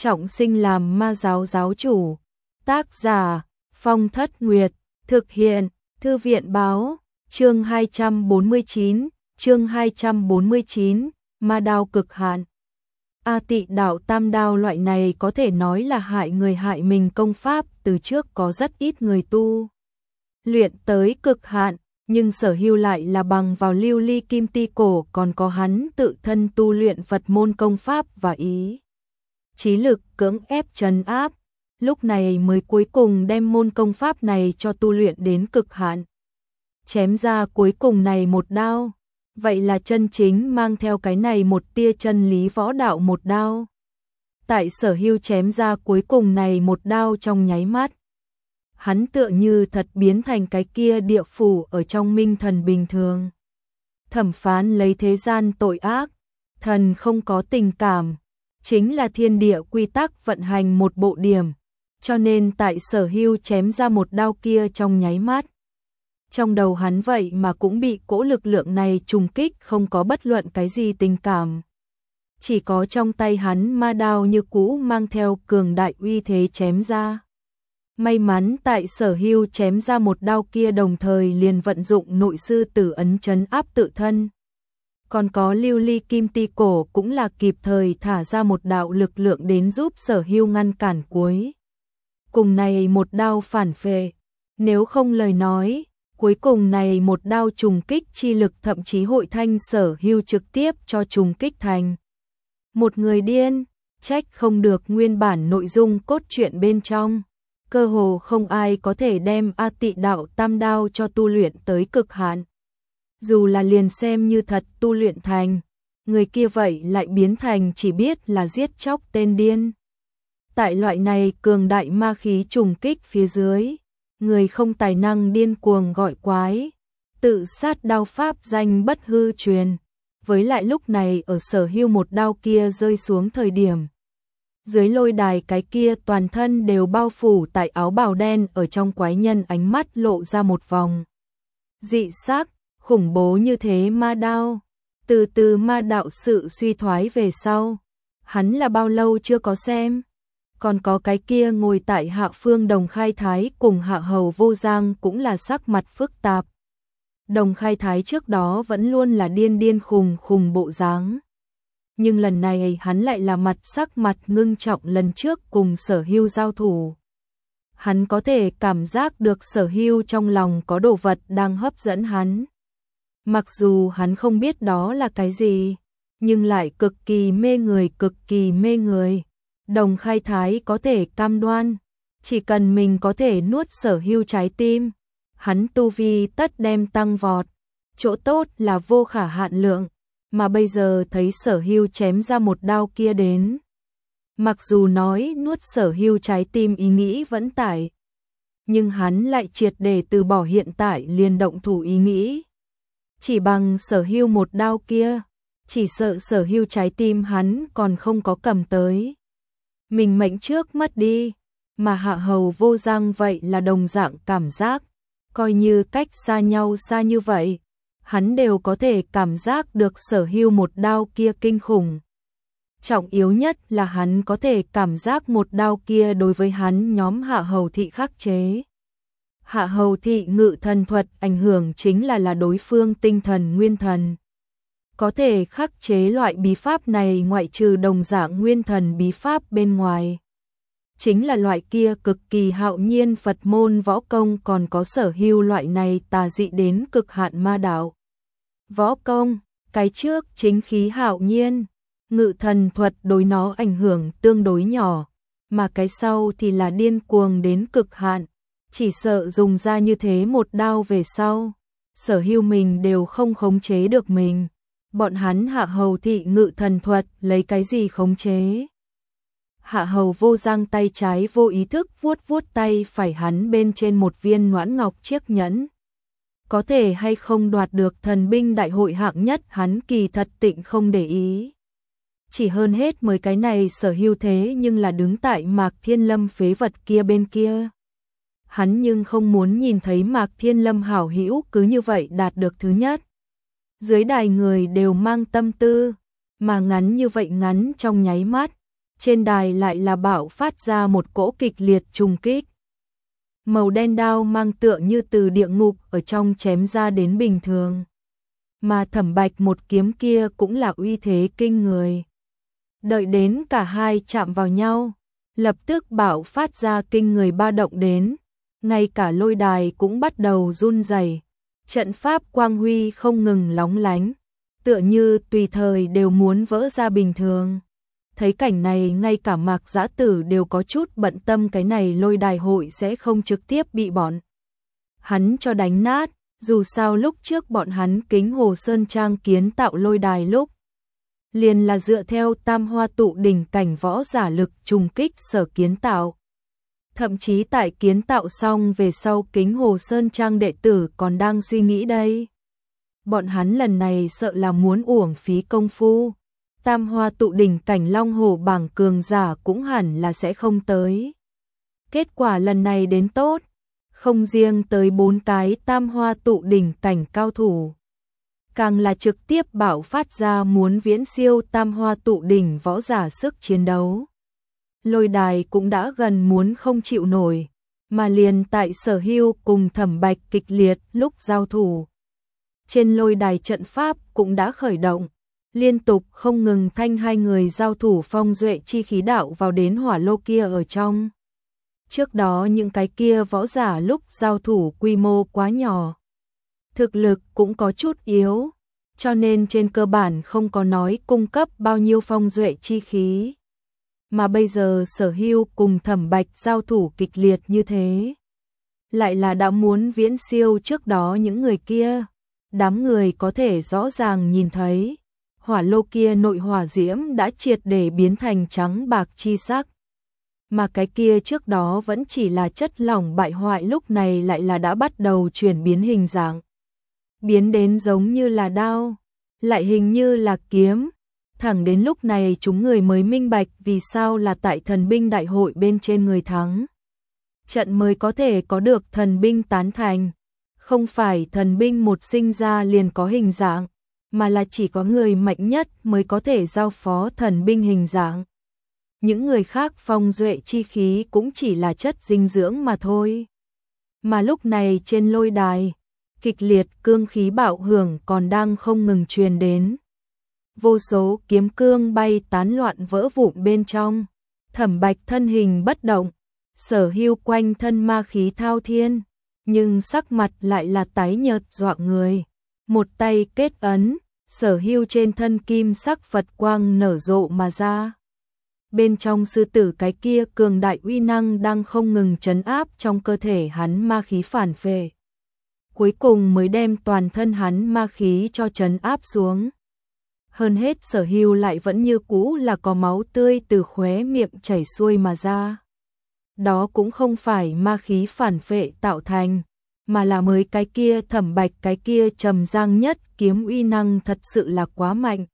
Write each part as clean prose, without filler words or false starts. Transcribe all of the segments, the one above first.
trọng sinh làm ma giáo giáo chủ. Tác giả Phong Thất Nguyệt, thực hiện Thư viện báo, chương 249, ma đao cực hạn. A Tị đạo tam đao loại này có thể nói là hại người hại mình công pháp từ trước có rất ít người tu luyện tới cực hạn, nhưng Sở Hưu lại là bằng vào lưu ly kim ti cổ, còn có hắn tự thân tu luyện Phật môn công pháp và ý chí lực cưỡng ép trấn áp, lúc này mới cuối cùng đem môn công pháp này cho tu luyện đến cực hạn. Chém ra cuối cùng này một đao, vậy là chân chính mang theo cái này một tia chân lý võ đạo một đao. Tại Sở Hưu chém ra cuối cùng này một đao trong nháy mắt, hắn tựa như thật biến thành cái kia địa phủ ở trong minh thần bình thường. Thẩm phán lấy thế gian tội ác, thần không có tình cảm, chính là thiên địa quy tắc vận hành một bộ điểm, cho nên tại Sở Hưu chém ra một đao kia trong nháy mắt, trong đầu hắn vậy mà cũng bị cỗ lực lượng này trùng kích, không có bất luận cái gì tình cảm. Chỉ có trong tay hắn ma đao như cũ mang theo cường đại uy thế chém ra. May mắn tại Sở Hưu chém ra một đao kia đồng thời liền vận dụng nội sư tử ấn trấn áp tự thân. Còn có lưu ly kim ti cổ cũng là kịp thời thả ra một đạo lực lượng đến giúp Sở Hưu ngăn cản cuối cùng này một đao phản phệ. Nếu không lời nói, cuối cùng này một đao trùng kích chi lực thậm chí hội thanh Sở Hưu trực tiếp cho trùng kích thành một người điên, trách không được nguyên bản nội dung cốt truyện bên trong. Cơ hồ không ai có thể đem A Tị đạo tam đao cho tu luyện tới cực hạn. Dù là liền xem như thật tu luyện thành, người kia vậy lại biến thành chỉ biết là giết chóc tên điên. Tại loại này cường đại ma khí trùng kích phía dưới, người không tài năng điên cuồng gọi quái, tự sát đao pháp danh bất hư truyền. Với lại lúc này ở Sở Hưu một đao kia rơi xuống thời điểm, dưới lôi đài cái kia toàn thân đều bao phủ tại áo bào đen ở trong quái nhân ánh mắt lộ ra một vòng dị sắc, khủng bố như thế ma đao. Từ từ ma đạo sự suy thoái về sau, hắn là bao lâu chưa có xem. Còn có cái kia ngồi tại hạ phương Đồng Khai Thái cùng Hạ Hầu Vô Giang cũng là sắc mặt phức tạp. Đồng Khai Thái trước đó vẫn luôn là điên điên khùng khùng bộ dáng, nhưng lần này hắn lại là sắc mặt ngưng trọng. Lần trước cùng Sở Hưu giao thủ, hắn có thể cảm giác được Sở Hưu trong lòng có đồ vật đang hấp dẫn hắn. Mặc dù hắn không biết đó là cái gì, nhưng lại cực kỳ mê người, cực kỳ mê người. Đồng Khai Thái có thể cam đoan, chỉ cần mình có thể nuốt Sở Hưu trái tim, hắn tu vi tất đem tăng vọt, chỗ tốt là vô khả hạn lượng. Mà bây giờ thấy Sở Hưu chém ra một đao kia đến, mặc dù nói nuốt Sở Hưu trái tim ý nghĩ vẫn tại, nhưng hắn lại triệt để từ bỏ hiện tại liền động thủ ý nghĩ. Chỉ bằng Sở Hưu một đao kia, chỉ sợ Sở Hưu trái tim hắn còn không có cầm tới, mình mệnh trước mất đi. Mà Hạ Hầu Vô Giang vậy là đồng dạng cảm giác, coi như cách xa nhau xa như vậy, hắn đều có thể cảm giác được Sở Hưu một đao kia kinh khủng. Trọng yếu nhất là hắn có thể cảm giác một đao kia đối với hắn nhóm Hạ Hầu thị khắc chế. Hạ Hầu thị ngự thần thuật ảnh hưởng chính là đối phương tinh thần nguyên thần. Có thể khắc chế loại bí pháp này ngoại trừ đồng dạng nguyên thần bí pháp bên ngoài, chính là loại kia cực kỳ hạo nhiên Phật môn võ công, còn có Sở Hưu loại này tà dị đến cực hạn ma đạo võ công. Cái trước chính khí hạo nhiên, ngự thần thuật đối nó ảnh hưởng tương đối nhỏ, mà cái sau thì là điên cuồng đến cực hạn. Chỉ sợ dùng ra như thế một đao về sau, Sở Hưu mình đều không khống chế được mình. Bọn hắn Hạ Hầu thị ngự thần thuật lấy cái gì khống chế? Hạ Hầu Vô Giang tay trái vô ý thức vuốt vuốt tay phải hắn bên trên một viên noãn ngọc chiếc nhẫn. Có thể hay không đoạt được thần binh đại hội hạng nhất hắn kỳ thật tịnh không để ý. Chỉ hơn hết mới cái này Sở Hưu thế nhưng là đứng tại Mạc Thiên Lâm phế vật kia bên kia. Hắn nhưng không muốn nhìn thấy Mạc Thiên Lâm hảo hữu cứ như vậy đạt được thứ nhất. Dưới đài người đều mang tâm tư, mà ngắn như vậy ngắn trong nháy mắt, trên đài lại là bạo phát ra một cỗ kịch liệt trùng kích. Màu đen đao mang tựa như từ địa ngục ở trong chém ra đến bình thường. Mà Thẩm Bạch một kiếm kia cũng là uy thế kinh người. Đợi đến cả hai chạm vào nhau, lập tức bạo phát ra kinh người ba động đến, ngay cả lôi đài cũng bắt đầu run rẩy. Trận pháp quang huy không ngừng lóng lánh, tựa như tùy thời đều muốn vỡ ra bình thường. Thấy cảnh này ngay cả Mạc Dã Tử đều có chút bận tâm cái này lôi đài hội sẽ không trực tiếp bị bọn hắn cho đánh nát, dù sao lúc trước bọn hắn Kính Hồ Sơn Trang kiến tạo lôi đài lúc liền là dựa theo Tam Hoa Tụ đỉnh cảnh võ giả lực trùng kích sở kiến tạo. Thậm chí tại kiến tạo xong về sau Kính Hồ Sơn Trang đệ tử còn đang suy nghĩ đây. Bọn hắn lần này sợ là muốn uổng phí công phu. Tam Hoa Tụ đỉnh cảnh Long Hổ bảng cường giả cũng hẳn là sẽ không tới. Kết quả lần này đến tốt, không riêng tới 4 cái Tam Hoa Tụ đỉnh cảnh cao thủ, càng là trực tiếp bạo phát ra muốn viễn siêu Tam Hoa Tụ đỉnh võ giả sức chiến đấu. Lôi đài cũng đã gần muốn không chịu nổi, mà liền tại Sở Hưu cùng Thẩm Bạch kịch liệt lúc giao thủ. Trên lôi đài trận pháp cũng đã khởi động, liên tục không ngừng thanh hai người giao thủ phong duệ chi khí đạo vào đến hỏa lô kia ở trong. Trước đó những cái kia võ giả lúc giao thủ quy mô quá nhỏ, thực lực cũng có chút yếu, cho nên trên cơ bản không có nói cung cấp bao nhiêu phong duệ chi khí. Mà bây giờ Sở Hưu cùng Thẩm Bạch giao thủ kịch liệt như thế, lại là đã muốn viễn siêu trước đó những người kia. Đám người có thể rõ ràng nhìn thấy, hỏa lô kia nội hỏa diễm đã triệt để biến thành trắng bạc chi sắc. Mà cái kia trước đó vẫn chỉ là chất lỏng bại hoại lúc này lại là đã bắt đầu chuyển biến hình dạng. Biến đến giống như là đao, lại hình như là kiếm. Thẳng đến lúc này chúng người mới minh bạch vì sao là tại thần binh đại hội bên trên người thắng trận mới có thể có được thần binh tán thành. Không phải thần binh một sinh ra liền có hình dạng, mà là chỉ có người mạnh nhất mới có thể giao phó thần binh hình dạng. Những người khác phong duệ chi khí cũng chỉ là chất dinh dưỡng mà thôi. Mà lúc này trên lôi đài, kịch liệt cương khí bạo hưởng còn đang không ngừng truyền đến. Vô số kiếm cương bay tán loạn vỡ vụn bên trong. Thẩm Bạch thân hình bất động, Sở Hưu quanh thân ma khí thao thiên, nhưng sắc mặt lại là tái nhợt dọa người. Một tay kết ấn, Sở Hưu trên thân kim sắc Phật quang nở rộ mà ra. Bên trong sư tử cái kia cường đại uy năng đang không ngừng trấn áp trong cơ thể hắn ma khí phản phệ. Cuối cùng mới đem toàn thân hắn ma khí cho trấn áp xuống. Hơn hết Sở Hưu lại vẫn như cũ là có máu tươi từ khóe miệng chảy xuôi mà ra. Đó cũng không phải ma khí phản phệ tạo thành, mà là mới cái kia Thẩm Bạch cái kia trầm giang nhất kiếm uy năng thật sự là quá mạnh.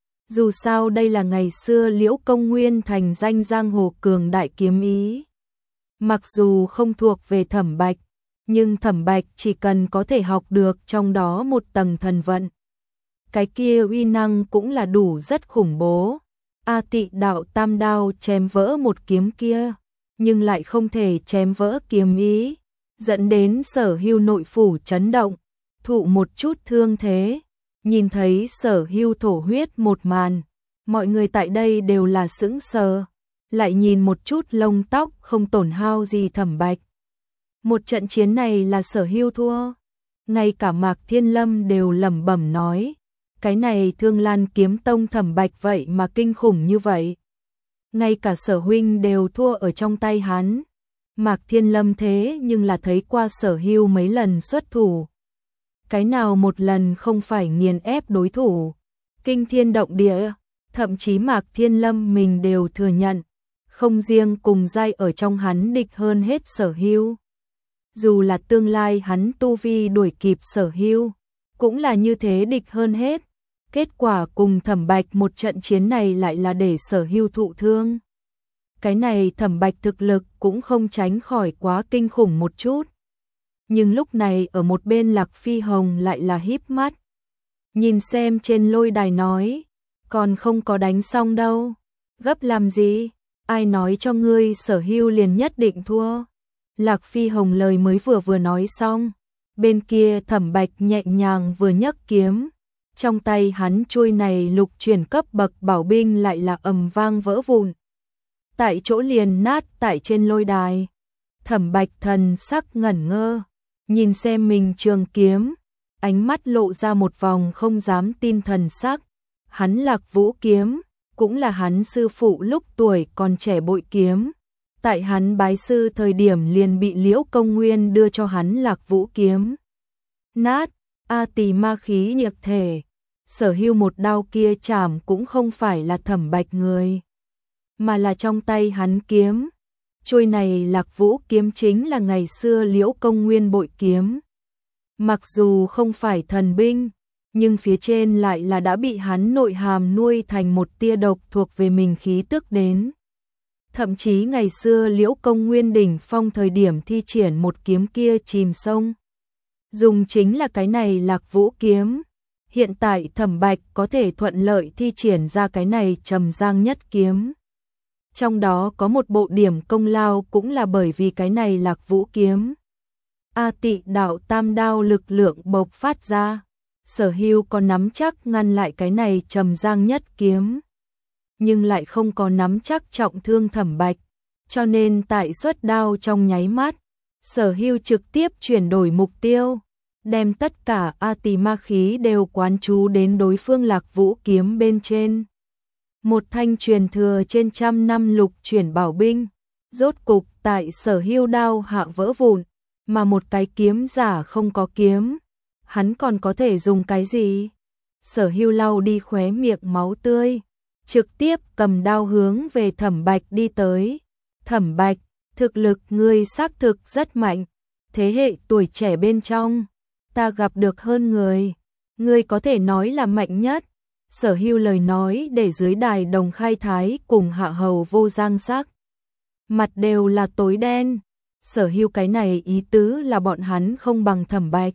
Dù sao đây là ngày xưa Liễu Công Nguyên thành danh giang hồ cường đại kiếm ý. Mặc dù không thuộc về Thẩm Bạch, nhưng Thẩm Bạch chỉ cần có thể học được trong đó một tầng thần vận, cái kia uy năng cũng là đủ rất khủng bố. A Tị đạo tam đao chém vỡ một kiếm kia, nhưng lại không thể chém vỡ kiếm ý, dẫn đến Sở Hưu nội phủ chấn động, thụ một chút thương thế. Nhìn thấy Sở Hưu thổ huyết một màn, mọi người tại đây đều là sững sờ, lại nhìn một chút lông tóc không tổn hao gì Thẩm Bạch. Một trận chiến này là Sở Hưu thua, ngay cả Mạc Thiên Lâm đều lẩm bẩm nói, cái này Thương Lan Kiếm Tông Thẩm Bạch vậy mà kinh khủng như vậy. Ngay cả Sở huynh đều thua ở trong tay hắn. Mạc Thiên Lâm thế nhưng là thấy qua Sở Hưu mấy lần xuất thủ. Cái nào một lần không phải nghiền ép đối thủ, kinh thiên động địa, thậm chí Mạc Thiên Lâm mình đều thừa nhận, không riêng cùng giai ở trong hắn địch hơn hết Sở Hưu. Dù là tương lai hắn tu vi đuổi kịp Sở Hưu, cũng là như thế địch hơn hết. Kết quả cùng Thẩm Bạch một trận chiến này lại là để Sở Hưu thụ thương. Cái này Thẩm Bạch thực lực cũng không tránh khỏi quá kinh khủng một chút. Nhưng lúc này ở một bên Lạc Phi Hồng lại là híp mắt. Nhìn xem trên lôi đài nói, còn không có đánh xong đâu. Gấp làm gì? Ai nói cho ngươi Sở Hưu liền nhất định thua? Lạc Phi Hồng lời mới vừa nói xong, bên kia Thẩm Bạch nhẹ nhàng vừa nhấc kiếm, trong tay hắn chuôi này lục chuyển cấp bậc bảo binh lại là ầm vang vỡ vụn. Tại chỗ liền nát tại trên lôi đài. Thẩm Bạch thần sắc ngẩn ngơ, nhìn xem mình trường kiếm, ánh mắt lộ ra một vòng không dám tin thần sắc. Hắn Lạc Vũ kiếm, cũng là hắn sư phụ lúc tuổi còn trẻ bội kiếm. Tại hắn bái sư thời điểm liền bị Liễu Công Nguyên đưa cho hắn Lạc Vũ kiếm. Nát, A Tỳ ma khí nhập thể, Sở Hưu một đao kia chảm cũng không phải là Thẩm Bạch người, mà là trong tay hắn kiếm. Chuôi này Lạc Vũ kiếm chính là ngày xưa Liễu Công Nguyên bội kiếm. Mặc dù không phải thần binh, nhưng phía trên lại là đã bị hắn nội hàm nuôi thành một tia độc thuộc về mình khí tức đến. Thậm chí ngày xưa Liễu Công Nguyên đỉnh phong thời điểm thi triển một kiếm kia chìm sông, dùng chính là cái này Lạc Vũ kiếm. Hiện tại Thẩm Bạch có thể thuận lợi thi triển ra cái này Trầm Giang Nhất kiếm. Trong đó có một bộ điểm công lao cũng là bởi vì cái này Lạc Vũ kiếm. A Tị đạo tam đao lực lượng bộc phát ra, Sở Hưu có nắm chắc ngăn lại cái này Trầm Giang Nhất kiếm, nhưng lại không có nắm chắc trọng thương Thẩm Bạch, cho nên tại xuất đao trong nháy mắt, Sở Hưu trực tiếp chuyển đổi mục tiêu, đem tất cả A Tỳ ma khí đều quán chú đến đối phương Lạc Vũ kiếm bên trên. Một thanh truyền thừa trên trăm năm lục chuyển bảo binh, rốt cục tại Sở Hưu đao hạ vỡ vụn, mà một cái kiếm giả không có kiếm, hắn còn có thể dùng cái gì? Sở Hưu lau đi khóe miệng máu tươi, trực tiếp cầm đao hướng về Thẩm Bạch đi tới. Thẩm Bạch, thực lực ngươi xác thực rất mạnh, thế hệ tuổi trẻ bên trong, ta gặp được hơn người, ngươi có thể nói là mạnh nhất. Sở Hưu lời nói để dưới đài Đồng Khai Thái cùng Hạ Hầu Vô Giang sắc mặt đều là tối đen. Sở Hưu cái này ý tứ là bọn hắn không bằng Thẩm Bạch.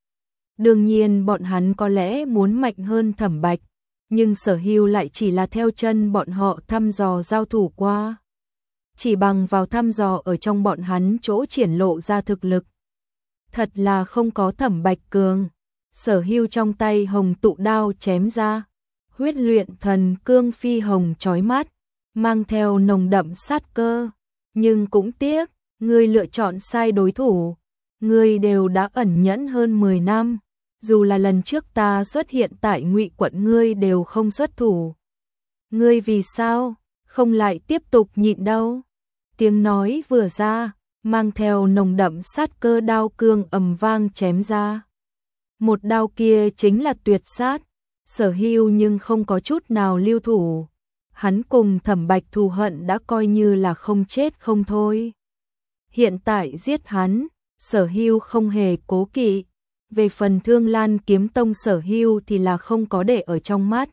Đương nhiên bọn hắn có lẽ muốn mạnh hơn Thẩm Bạch, nhưng Sở Hưu lại chỉ là theo chân bọn họ thăm dò giao thủ qua. Chỉ bằng vào thăm dò ở trong bọn hắn chỗ triển lộ ra thực lực. Thật là không có Thẩm Bạch cường. Sở Hưu trong tay hồng tụ đao chém ra, huyết luyện thần cương phi hồng chói mắt, mang theo nồng đậm sát cơ. Nhưng cũng tiếc, ngươi lựa chọn sai đối thủ. Ngươi đều đã ẩn nhẫn hơn 10 năm, dù là lần trước ta xuất hiện tại Ngụy quận ngươi đều không xuất thủ. Ngươi vì sao không lại tiếp tục nhịn đâu? Tiếng nói vừa ra, mang theo nồng đậm sát cơ đao cương ầm vang chém ra. Một đao kia chính là tuyệt sát. Sở Hưu nhưng không có chút nào lưu thủ. Hắn cùng Thẩm Bạch thù hận đã coi như là không chết không thôi. Hiện tại giết hắn, Sở Hưu không hề cố kỵ. Về phần Thương Lan kiếm tông Sở Hưu thì là không có để ở trong mắt.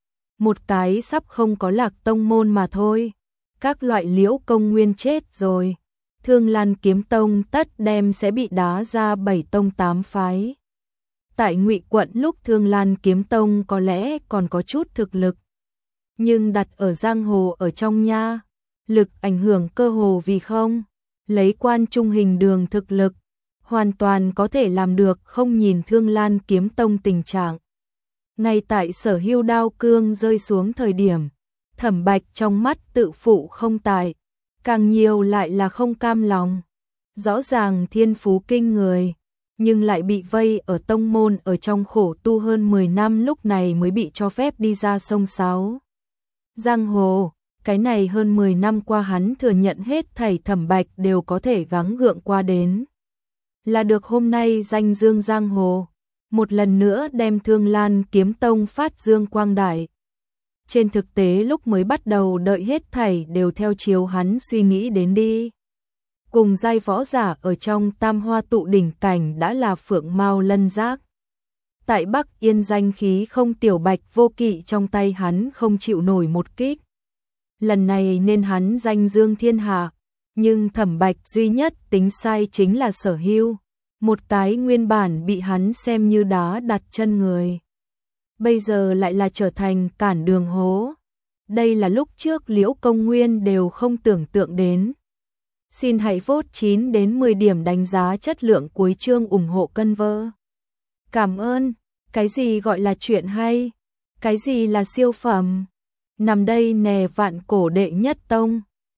Một cái sắp không có Lạc tông môn mà thôi. Các loại Liễu Công Nguyên chết rồi, Thương Lan kiếm tông tất đem sẽ bị đá ra 7 tông 8 phái. Tại Ngụy quận lúc Thương Lan kiếm tông có lẽ còn có chút thực lực, nhưng đặt ở giang hồ ở trong nha, lực ảnh hưởng cơ hồ vì không. Lấy Quan Trung Hình Đường thực lực, hoàn toàn có thể làm được không nhìn Thương Lan kiếm tông tình trạng. Ngay tại Sở Hưu đao cương rơi xuống thời điểm, Thẩm Bạch trong mắt tự phụ không tài, càng nhiều lại là không cam lòng. Rõ ràng thiên phú kinh người, nhưng lại bị vây ở tông môn ở trong khổ tu hơn 10 năm, lúc này mới bị cho phép đi ra sông sáo giang hồ. Cái này hơn 10 năm qua hắn thừa nhận hết thảy Thẩm Bạch đều có thể gắng gượng qua đến, là được hôm nay danh dương giang hồ, một lần nữa đem Thương Lan kiếm tông phát dương quang đại. Trên thực tế lúc mới bắt đầu đợi hết thảy đều theo chiều hắn suy nghĩ đến đi. Cùng giai võ giả ở trong Tam Hoa tụ đỉnh cảnh đã là phượng mao lân giác. Tại Bắc Yên danh khí không tiểu Bạch Vô Kỵ trong tay hắn không chịu nổi một kích. Lần này nên hắn danh dương thiên hạ, nhưng Thẩm Bạch duy nhất tính sai chính là Sở Hưu, một cái nguyên bản bị hắn xem như đá đặt chân người, bây giờ lại là trở thành cản đường hố. đây là lúc trước Liễu Công Nguyên đều không tưởng tượng đến. Xin hãy vote 9 đến 10 điểm đánh giá chất lượng cuối chương ủng hộ Cân Vơ. Cảm ơn. Cái gì gọi là chuyện hay? Cái gì là siêu phẩm? Nằm đây nè vạn cổ đệ nhất tông.